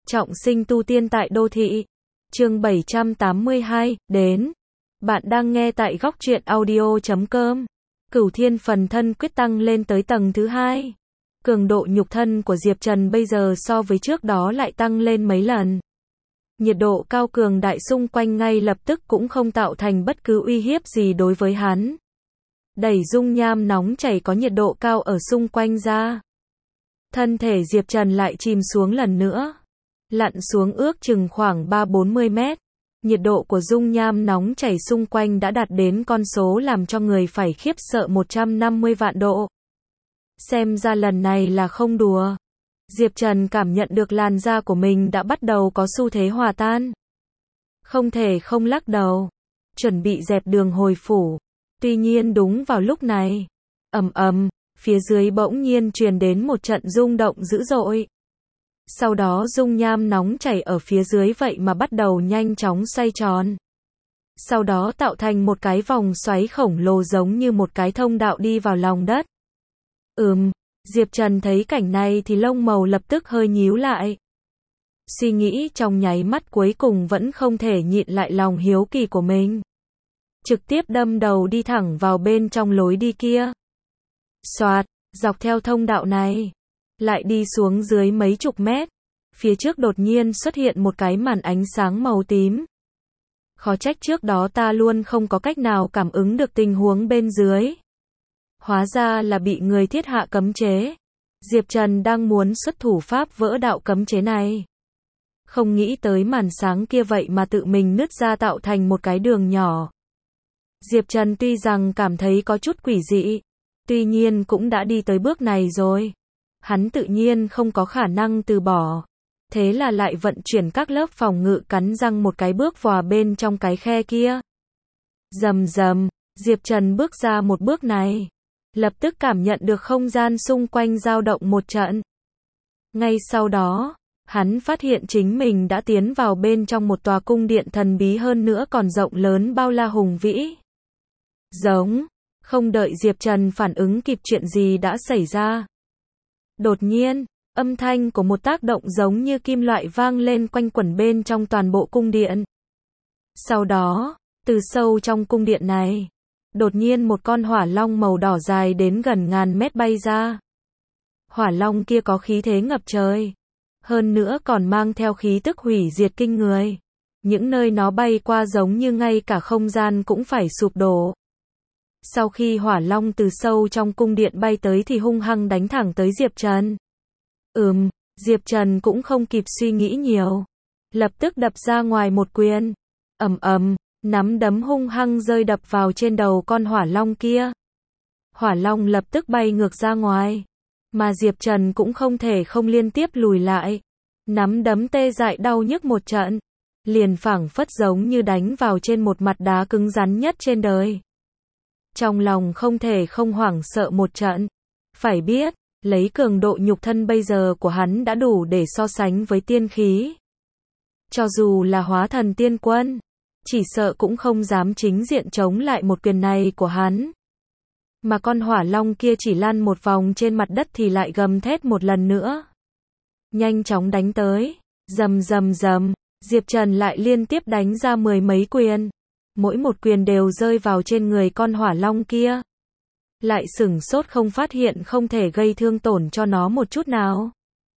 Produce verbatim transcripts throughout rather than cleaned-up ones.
Trọng sinh tu tiên tại đô thị. Chương bảy trăm tám mươi hai, đến. Bạn đang nghe tại góc truyện audio chấm com. Cửu thiên phần thân quyết tăng lên tới tầng thứ hai. Cường độ nhục thân của Diệp Trần bây giờ so với trước đó lại tăng lên mấy lần. Nhiệt độ cao cường đại xung quanh ngay lập tức cũng không tạo thành bất cứ uy hiếp gì đối với hắn. Đẩy dung nham nóng chảy có nhiệt độ cao ở xung quanh ra. Thân thể Diệp Trần lại chìm xuống lần nữa. Lặn xuống ước chừng khoảng ba bốn mươi mét. Nhiệt độ của dung nham nóng chảy xung quanh đã đạt đến con số làm cho người phải khiếp sợ một trăm năm mươi vạn độ. Xem ra lần này là không đùa. Diệp Trần cảm nhận được làn da của mình đã bắt đầu có xu thế hòa tan. Không thể không lắc đầu. Chuẩn bị dẹp đường hồi phủ. Tuy nhiên đúng vào lúc này, ầm ầm, phía dưới bỗng nhiên truyền đến một trận rung động dữ dội. Sau đó dung nham nóng chảy ở phía dưới vậy mà bắt đầu nhanh chóng xoay tròn. Sau đó tạo thành một cái vòng xoáy khổng lồ giống như một cái thông đạo đi vào lòng đất. Ừm, Diệp Trần thấy cảnh này thì lông mày lập tức hơi nhíu lại. Suy nghĩ trong nháy mắt cuối cùng vẫn không thể nhịn lại lòng hiếu kỳ của mình. Trực tiếp đâm đầu đi thẳng vào bên trong lối đi kia. Xoạt, dọc theo thông đạo này, lại đi xuống dưới mấy chục mét. Phía trước đột nhiên xuất hiện một cái màn ánh sáng màu tím. Khó trách trước đó ta luôn không có cách nào cảm ứng được tình huống bên dưới. Hóa ra là bị người thiết hạ cấm chế. Diệp Trần đang muốn xuất thủ pháp vỡ đạo cấm chế này. Không nghĩ tới màn sáng kia vậy mà tự mình nứt ra tạo thành một cái đường nhỏ. Diệp Trần tuy rằng cảm thấy có chút quỷ dị, tuy nhiên cũng đã đi tới bước này rồi. Hắn tự nhiên không có khả năng từ bỏ. Thế là lại vận chuyển các lớp phòng ngự cắn răng một cái bước vào bên trong cái khe kia. Rầm rầm, Diệp Trần bước ra một bước này. Lập tức cảm nhận được không gian xung quanh dao động một trận. Ngay sau đó, hắn phát hiện chính mình đã tiến vào bên trong một tòa cung điện thần bí hơn nữa còn rộng lớn bao la hùng vĩ. Giống, không đợi Diệp Trần phản ứng kịp chuyện gì đã xảy ra. Đột nhiên, âm thanh của một tác động giống như kim loại vang lên quanh quẩn bên trong toàn bộ cung điện. Sau đó, từ sâu trong cung điện này, đột nhiên một con hỏa long màu đỏ dài đến gần ngàn mét bay ra. Hỏa long kia có khí thế ngập trời. Hơn nữa còn mang theo khí tức hủy diệt kinh người. Những nơi nó bay qua giống như ngay cả không gian cũng phải sụp đổ. Sau khi hỏa long từ sâu trong cung điện bay tới thì hung hăng đánh thẳng tới Diệp Trần. Ừm, Diệp Trần cũng không kịp suy nghĩ nhiều. Lập tức đập ra ngoài một quyền. Ầm ầm, nắm đấm hung hăng rơi đập vào trên đầu con hỏa long kia. Hỏa long lập tức bay ngược ra ngoài. Mà Diệp Trần cũng không thể không liên tiếp lùi lại. Nắm đấm tê dại đau nhức một trận. Liền phảng phất giống như đánh vào trên một mặt đá cứng rắn nhất trên đời. Trong lòng không thể không hoảng sợ một trận. Phải biết, lấy cường độ nhục thân bây giờ của hắn đã đủ để so sánh với tiên khí. Cho dù là hóa thần tiên quân, chỉ sợ cũng không dám chính diện chống lại một quyền này của hắn. Mà con hỏa long kia chỉ lăn một vòng trên mặt đất thì lại gầm thét một lần nữa. Nhanh chóng đánh tới, rầm rầm rầm, Diệp Trần lại liên tiếp đánh ra mười mấy quyền. Mỗi một quyền đều rơi vào trên người con hỏa long kia. Lại sửng sốt không phát hiện không thể gây thương tổn cho nó một chút nào.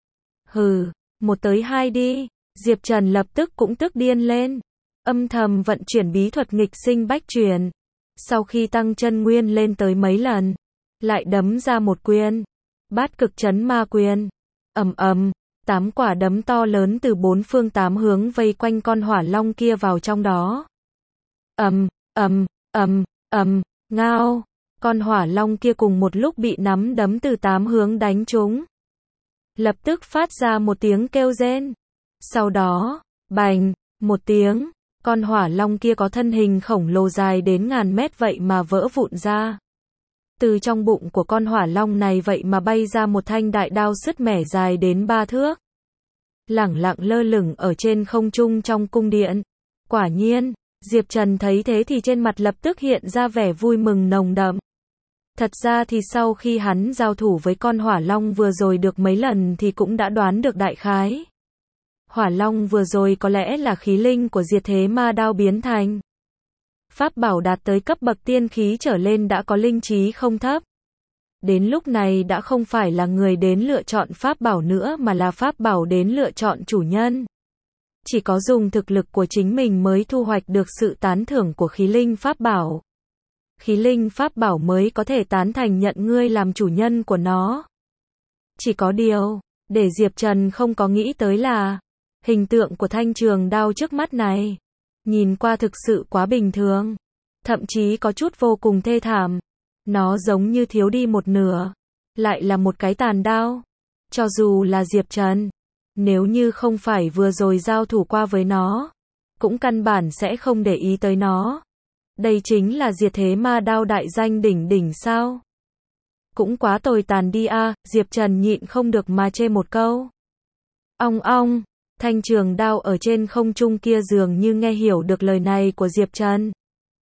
Hừ, một tới hai đi. Diệp Trần lập tức cũng tức điên lên. Âm thầm vận chuyển bí thuật nghịch sinh bách truyền. Sau khi tăng chân nguyên lên tới mấy lần, lại đấm ra một quyền. Bát cực chấn ma quyền. Ầm ầm, tám quả đấm to lớn từ bốn phương tám hướng vây quanh con hỏa long kia vào trong đó. Ầm, ầm, ầm, ầm, ngao. Con hỏa long kia cùng một lúc bị nắm đấm từ tám hướng đánh trúng. Lập tức phát ra một tiếng kêu rên. Sau đó, bành, một tiếng, con hỏa long kia có thân hình khổng lồ dài đến ngàn mét vậy mà vỡ vụn ra. Từ trong bụng của con hỏa long này vậy mà bay ra một thanh đại đao sứt mẻ dài đến ba thước. Lẳng lặng lơ lửng ở trên không trung trong cung điện. Quả nhiên, Diệp Trần thấy thế thì trên mặt lập tức hiện ra vẻ vui mừng nồng đậm. Thật ra thì sau khi hắn giao thủ với con hỏa long vừa rồi được mấy lần thì cũng đã đoán được đại khái. Hỏa long vừa rồi có lẽ là khí linh của diệt thế ma đao biến thành. Pháp bảo đạt tới cấp bậc tiên khí trở lên đã có linh trí không thấp. Đến lúc này đã không phải là người đến lựa chọn pháp bảo nữa mà là pháp bảo đến lựa chọn chủ nhân. Chỉ có dùng thực lực của chính mình mới thu hoạch được sự tán thưởng của khí linh pháp bảo. Khí linh pháp bảo mới có thể tán thành nhận ngươi làm chủ nhân của nó. Chỉ có điều, để Diệp Trần không có nghĩ tới là, hình tượng của thanh trường đao trước mắt này, nhìn qua thực sự quá bình thường, thậm chí có chút vô cùng thê thảm. Nó giống như thiếu đi một nửa, lại là một cái tàn đao. Cho dù là Diệp Trần, nếu như không phải vừa rồi giao thủ qua với nó, cũng căn bản sẽ không để ý tới nó. Đây chính là diệt thế ma đao đại danh đỉnh đỉnh sao? Cũng quá tồi tàn đi a, Diệp Trần nhịn không được mà chê một câu. Ong ong, thanh trường đao ở trên không trung kia dường như nghe hiểu được lời này của Diệp Trần.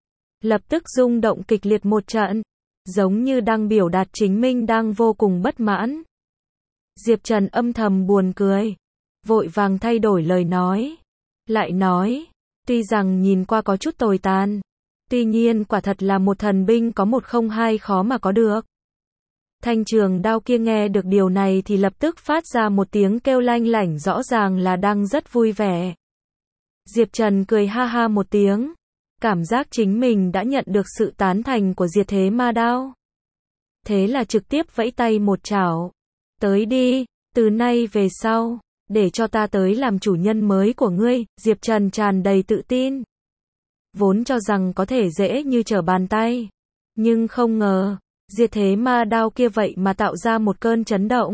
Lập tức rung động kịch liệt một trận, giống như đang biểu đạt chính mình đang vô cùng bất mãn. Diệp Trần âm thầm buồn cười, vội vàng thay đổi lời nói. Lại nói, tuy rằng nhìn qua có chút tồi tàn, tuy nhiên quả thật là một thần binh có một không hai khó mà có được. Thanh trường đao kia nghe được điều này thì lập tức phát ra một tiếng kêu lanh lảnh, rõ ràng là đang rất vui vẻ. Diệp Trần cười ha ha một tiếng, cảm giác chính mình đã nhận được sự tán thành của diệt thế ma đao. Thế là trực tiếp vẫy tay một chảo. Tới đi, từ nay về sau, để cho ta tới làm chủ nhân mới của ngươi. Diệp Trần tràn đầy tự tin. Vốn cho rằng có thể dễ như trở bàn tay. Nhưng không ngờ, diệt thế ma đao kia vậy mà tạo ra một cơn chấn động.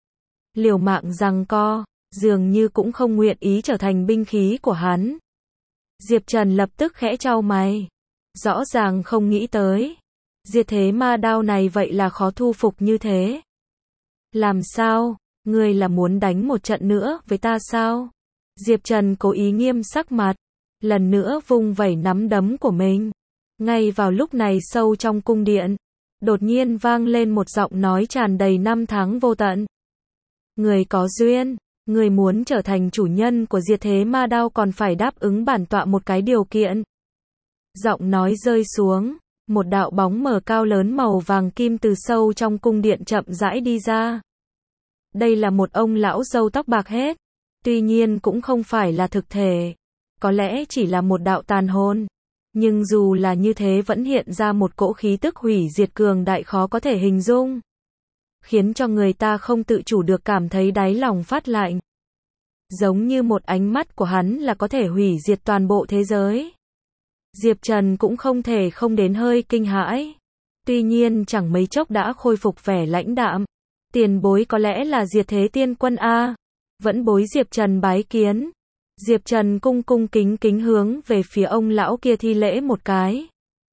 Liều mạng giằng co, dường như cũng không nguyện ý trở thành binh khí của hắn. Diệp Trần lập tức khẽ chau mày. Rõ ràng không nghĩ tới. Diệt thế ma đao này vậy là khó thu phục như thế. Làm sao? Ngươi là muốn đánh một trận nữa với ta sao? Diệp Trần cố ý nghiêm sắc mặt. Lần nữa vung vẩy nắm đấm của mình. Ngay vào lúc này sâu trong cung điện, đột nhiên vang lên một giọng nói tràn đầy năm tháng vô tận. Người có duyên, người muốn trở thành chủ nhân của diệt thế ma đao còn phải đáp ứng bản tọa một cái điều kiện. Giọng nói rơi xuống, một đạo bóng mờ cao lớn màu vàng kim từ sâu trong cung điện chậm rãi đi ra. Đây là một ông lão râu tóc bạc hết, tuy nhiên cũng không phải là thực thể, có lẽ chỉ là một đạo tàn hồn. Nhưng dù là như thế vẫn hiện ra một cỗ khí tức hủy diệt cường đại khó có thể hình dung, khiến cho người ta không tự chủ được cảm thấy đáy lòng phát lạnh. Giống như một ánh mắt của hắn là có thể hủy diệt toàn bộ thế giới. Diệp Trần cũng không thể không đến hơi kinh hãi. Tuy nhiên chẳng mấy chốc đã khôi phục vẻ lãnh đạm. Tiền bối có lẽ là diệt thế tiên quân a? Vẫn bối Diệp Trần bái kiến. Diệp Trần cung cung kính kính hướng về phía ông lão kia thi lễ một cái.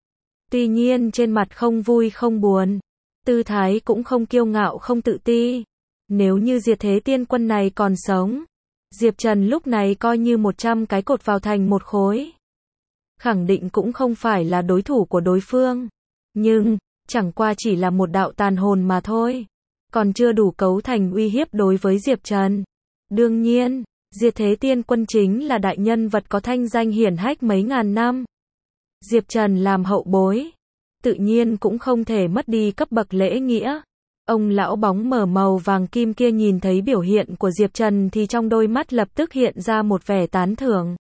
Tuy nhiên trên mặt không vui không buồn, tư thái cũng không kiêu ngạo không tự ti. Nếu như diệt thế tiên quân này còn sống, Diệp Trần lúc này coi như một trăm cái cột vào thành một khối, khẳng định cũng không phải là đối thủ của đối phương. Nhưng, chẳng qua chỉ là một đạo tàn hồn mà thôi, còn chưa đủ cấu thành uy hiếp đối với Diệp Trần. Đương nhiên, diệt thế tiên quân chính là đại nhân vật có thanh danh hiển hách mấy ngàn năm. Diệp Trần làm hậu bối, tự nhiên cũng không thể mất đi cấp bậc lễ nghĩa. Ông lão bóng mờ màu vàng kim kia nhìn thấy biểu hiện của Diệp Trần thì trong đôi mắt lập tức hiện ra một vẻ tán thưởng.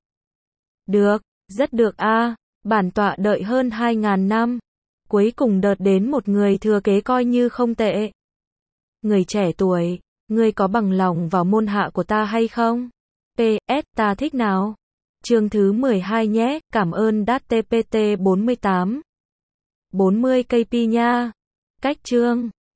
Được, rất được a, bản tọa đợi hơn hai ngàn năm, cuối cùng đợt đến một người thừa kế coi như không tệ. Người trẻ tuổi, ngươi có bằng lòng vào môn hạ của ta hay không? pê ét ta thích nào? Chương thứ mười hai nhé, cảm ơn đát tê pê tê bốn mươi tám. bốn mươi ca pê nha. Cách chương